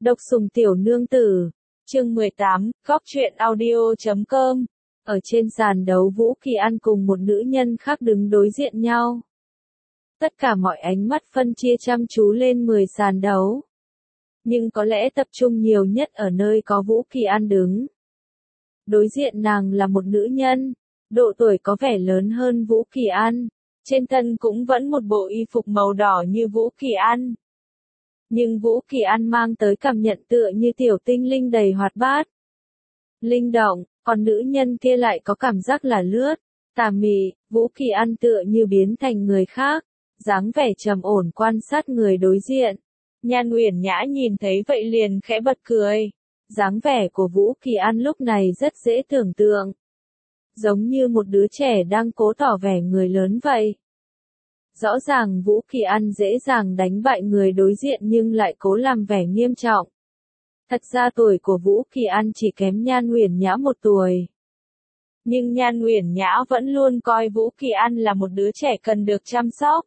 Độc sủng tiểu nương tử, chương 18, góc truyện audio.com. Ở trên sàn đấu Vũ Kỳ An cùng một nữ nhân khác đứng đối diện nhau. Tất cả mọi ánh mắt phân chia chăm chú lên 10 sàn đấu. Nhưng có lẽ tập trung nhiều nhất ở nơi có Vũ Kỳ An đứng. Đối diện nàng là một nữ nhân, độ tuổi có vẻ lớn hơn Vũ Kỳ An, trên thân cũng vẫn một bộ y phục màu đỏ như Vũ Kỳ An. Nhưng Vũ Kỳ An mang tới cảm nhận tựa như tiểu tinh linh đầy hoạt bát, linh động, còn nữ nhân kia lại có cảm giác là lướt, tà mị. Vũ Kỳ An tựa như biến thành người khác, dáng vẻ trầm ổn quan sát người đối diện. Nhan Uyển Nhã nhìn thấy vậy liền khẽ bật cười. Dáng vẻ của Vũ Kỳ An lúc này rất dễ tưởng tượng, giống như một đứa trẻ đang cố tỏ vẻ người lớn vậy. Rõ ràng Vũ Kỳ An dễ dàng đánh bại người đối diện nhưng lại cố làm vẻ nghiêm trọng. Thật ra tuổi của Vũ Kỳ An chỉ kém Nhan Uyển Nhã 1 tuổi. Nhưng Nhan Uyển Nhã vẫn luôn coi Vũ Kỳ An là một đứa trẻ cần được chăm sóc.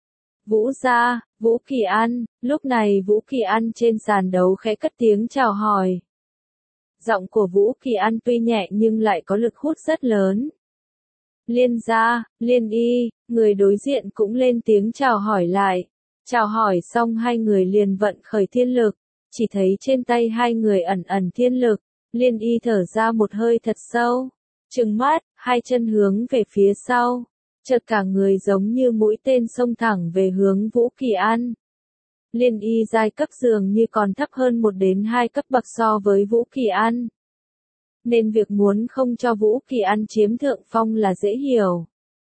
Vũ gia, Vũ Kỳ An. Lúc này Vũ Kỳ An trên sàn đấu khẽ cất tiếng chào hỏi. Giọng của Vũ Kỳ An tuy nhẹ nhưng lại có lực hút rất lớn. Liên gia, Liên y, người đối diện cũng lên tiếng chào hỏi lại. Chào hỏi xong hai người liền vận khởi thiên lực, chỉ thấy trên tay hai người ẩn ẩn thiên lực. Liên y thở ra một hơi thật sâu, trừng mắt, hai chân hướng về phía sau, chợt cả người giống như mũi tên xông thẳng về hướng Vũ Kỳ An. Liên y giai cấp dường như còn thấp hơn 1 đến 2 cấp bậc so với Vũ Kỳ An, nên việc muốn không cho Vũ Kỳ An chiếm thượng phong là dễ hiểu.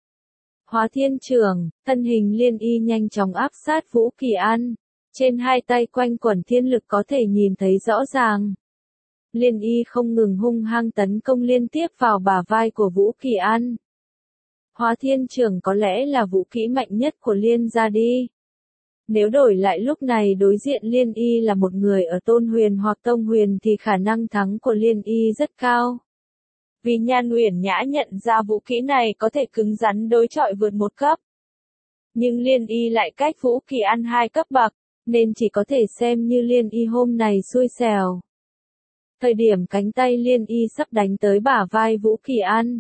Hóa thiên trường, thân hình Liên y nhanh chóng áp sát Vũ Kỳ An, trên hai tay quanh quẩn thiên lực có thể nhìn thấy rõ ràng. Liên y không ngừng hung hăng tấn công liên tiếp vào bả vai của Vũ Kỳ An. Hóa thiên trường có lẽ là vũ khí mạnh nhất của Liên gia đi. Nếu đổi lại lúc này đối diện Liên y là một người ở Tôn Huyền hoặc Tông Huyền thì khả năng thắng của Liên y rất cao. Vì Nhan Uyển Nhã nhận ra vũ khí này có thể cứng rắn đối chọi vượt 1 cấp. Nhưng Liên y lại cách Vũ Kỳ An 2 cấp bậc, nên chỉ có thể xem như Liên y hôm này xui xẻo. Thời điểm cánh tay Liên y sắp đánh tới bả vai Vũ Kỳ An,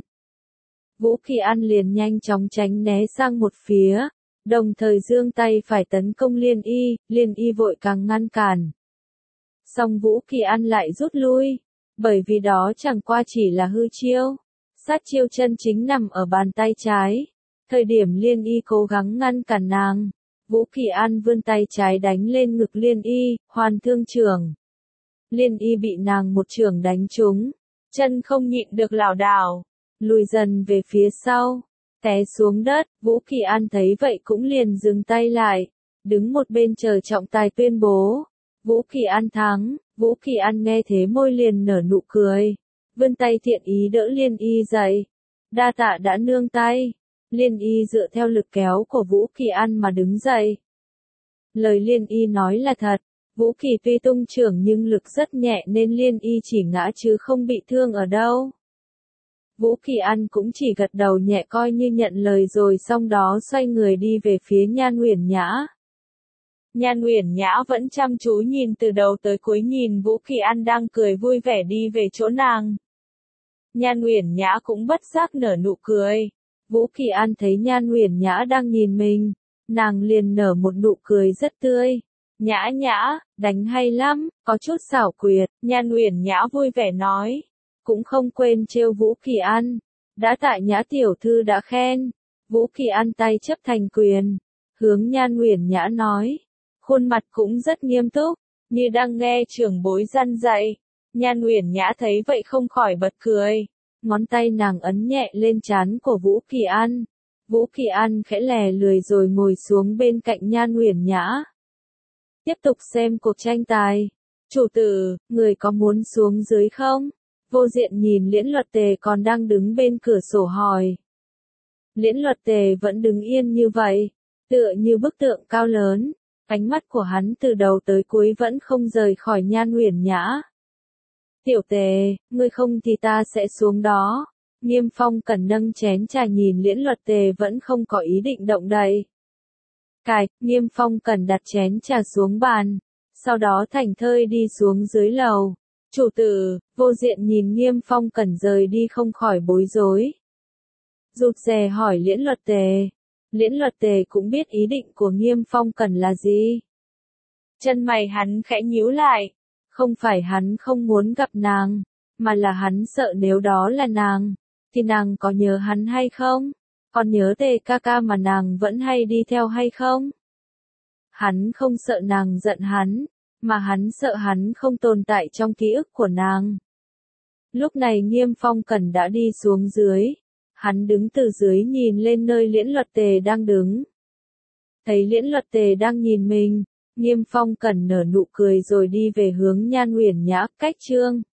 Vũ Kỳ An liền nhanh chóng tránh né sang một phía, đồng thời giương tay phải tấn công Liên y vội càng ngăn cản. Song Vũ Kỳ An lại rút lui, bởi vì đó chẳng qua chỉ là hư chiêu, sát chiêu chân chính nằm ở bàn tay trái. Thời điểm Liên y cố gắng ngăn cản nàng, Vũ Kỳ An vươn tay trái đánh lên ngực Liên y, hoàn thương trưởng. Liên y bị nàng một chưởng đánh trúng, chân không nhịn được lảo đảo, lùi dần về phía sau, té xuống đất. Vũ Kỳ An thấy vậy cũng liền dừng tay lại, đứng một bên chờ trọng tài tuyên bố. Vũ Kỳ An thắng. Vũ Kỳ An nghe thế môi liền nở nụ cười, vươn tay thiện ý đỡ Liên y dậy. Đa tạ đã nương tay. Liên y dựa theo lực kéo của Vũ Kỳ An mà đứng dậy. Lời Liên y nói là thật, Vũ Kỳ tuy tung chưởng nhưng lực rất nhẹ nên Liên y chỉ ngã chứ không bị thương ở đâu. Vũ Kỳ An cũng chỉ gật đầu nhẹ coi như nhận lời rồi xong đó xoay người đi về phía Nhan Uyển Nhã. Nhan Uyển Nhã vẫn chăm chú nhìn từ đầu tới cuối nhìn Vũ Kỳ An đang cười vui vẻ đi về chỗ nàng. Nhan Uyển Nhã cũng bất giác nở nụ cười. Vũ Kỳ An thấy Nhan Uyển Nhã đang nhìn mình, nàng liền nở một nụ cười rất tươi. Nhã Nhã, đánh hay lắm, có chút xảo quyệt. Nhan Uyển Nhã vui vẻ nói, cũng không quên trêu Vũ Kỳ An. Đã tại Nhã tiểu thư đã khen. Vũ Kỳ An tay chấp thành quyền, hướng Nhan Uyển Nhã nói, khuôn mặt cũng rất nghiêm túc, như đang nghe trưởng bối răn dạy. Nhan Uyển Nhã thấy vậy không khỏi bật cười. Ngón tay nàng ấn nhẹ lên trán của Vũ Kỳ An. Vũ Kỳ An khẽ lè lười rồi ngồi xuống bên cạnh Nhan Uyển Nhã. Tiếp tục xem cuộc tranh tài. Chủ tử, người có muốn xuống dưới không? Vô Diện nhìn Liễn Luật Tề còn đang đứng bên cửa sổ hỏi. Liễn Luật Tề vẫn đứng yên như vậy, tựa như bức tượng cao lớn. Ánh mắt của hắn từ đầu tới cuối vẫn không rời khỏi Nhan Uyển Nhã. Tiểu Tề, ngươi không thì ta sẽ xuống đó. Nghiêm Phong cần nâng chén trà nhìn Liễn Luật Tề vẫn không có ý định động đậy. Nghiêm Phong cần đặt chén trà xuống bàn, sau đó thảnh thơi đi xuống dưới lầu. Chủ tử, Vô Diện nhìn Nghiêm Phong Cẩn rời đi không khỏi bối rối. Rụt rè hỏi Liễn Luật Tề. Liễn Luật Tề cũng biết ý định của Nghiêm Phong Cẩn là gì. Chân mày hắn khẽ nhíu lại. Không phải hắn không muốn gặp nàng, mà là hắn sợ nếu đó là nàng, thì nàng có nhớ hắn hay không? Còn nhớ Tề ca ca mà nàng vẫn hay đi theo hay không? Hắn không sợ nàng giận hắn, mà hắn sợ hắn không tồn tại trong ký ức của nàng. Lúc này Nghiêm Phong Cẩn đã đi xuống dưới. Hắn đứng từ dưới nhìn lên nơi Liễn Luật Tề đang đứng. Thấy Liễn Luật Tề đang nhìn mình, Nghiêm Phong Cẩn nở nụ cười rồi đi về hướng Nhan Uyển Nhã, cách Trương